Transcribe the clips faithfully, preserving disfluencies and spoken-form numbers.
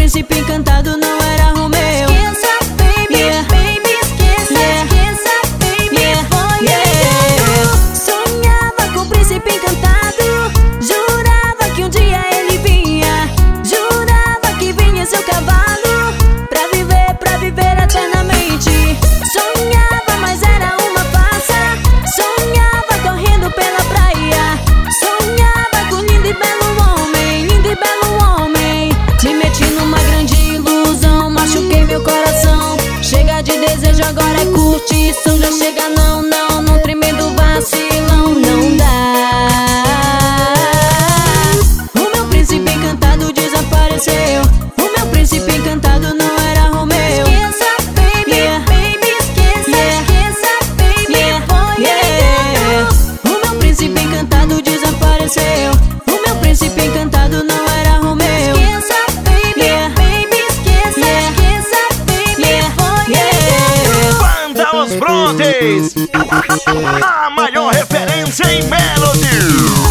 príncipe encantado não era Romeu. Esqueça, baby, Yeah. baby, esqueça, Yeah. esqueça, baby, Yeah. foi Yeah. eu. Sonhava com o príncipe encantado, jurava que um dia ele vinha, jurava que vinha seu cavalo, pra viver, pra viver eternamente. Sonhava, mas era uma farsa, sonhava correndo pela praia, sonhava com lindo e belo homem, lindo e belo homem. Me meti numa grande ilusão, machuquei meu coração. Chega de desejo, agora é curtição. Já chega não, não, não, tremendo vacilão, não dá. O meu príncipe encantado desapareceu, o meu príncipe encantado não era Romeu. Esqueça, baby, Yeah. baby, esqueça, Yeah. esqueça, baby, Yeah. foi Yeah. eu. O meu príncipe encantado desapareceu, o meu príncipe encantado não era Romeu. Esqueça, baby, Yeah. baby, esqueça, Yeah. esqueça, baby, Yeah. foi Yeah. eu. Banda Os Brontes, a maior referência em Melody.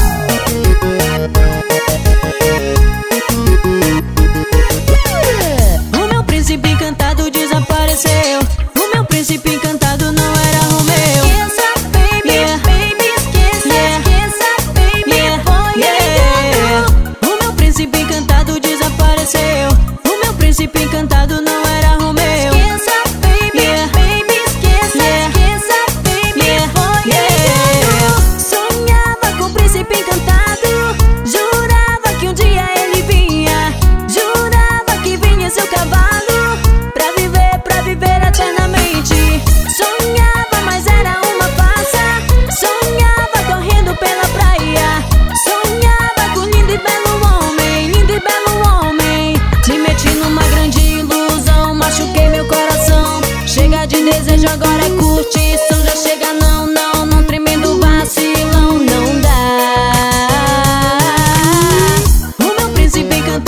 O meu príncipe encantado desapareceu, o meu príncipe encantado não era Romeu. Esqueça, baby, Yeah. baby, esqueça, Yeah. esqueça, baby, Yeah. foi Yeah. eu. O meu príncipe encantado desapareceu, o meu príncipe encantado não era Romeu. Esqueça, baby, Yeah. baby, esqueça, Yeah. esqueça, baby, Yeah. foi Yeah. eu. Sonhava com o príncipe encantado, jurava que um dia ele vinha, jurava que vinha seu cavalo, pra viver, pra viver eternamente. Sonhava, mas era uma farsa, sonhava correndo pela praia, sonhava com lindo e belo homem, lindo e belo homem. Me meti numa grande ilusão, machuquei meu coração. Chega de desejo, agora é curtição. Já chega não, não, não, tremendo vacilão, não dá. O meu príncipe encantado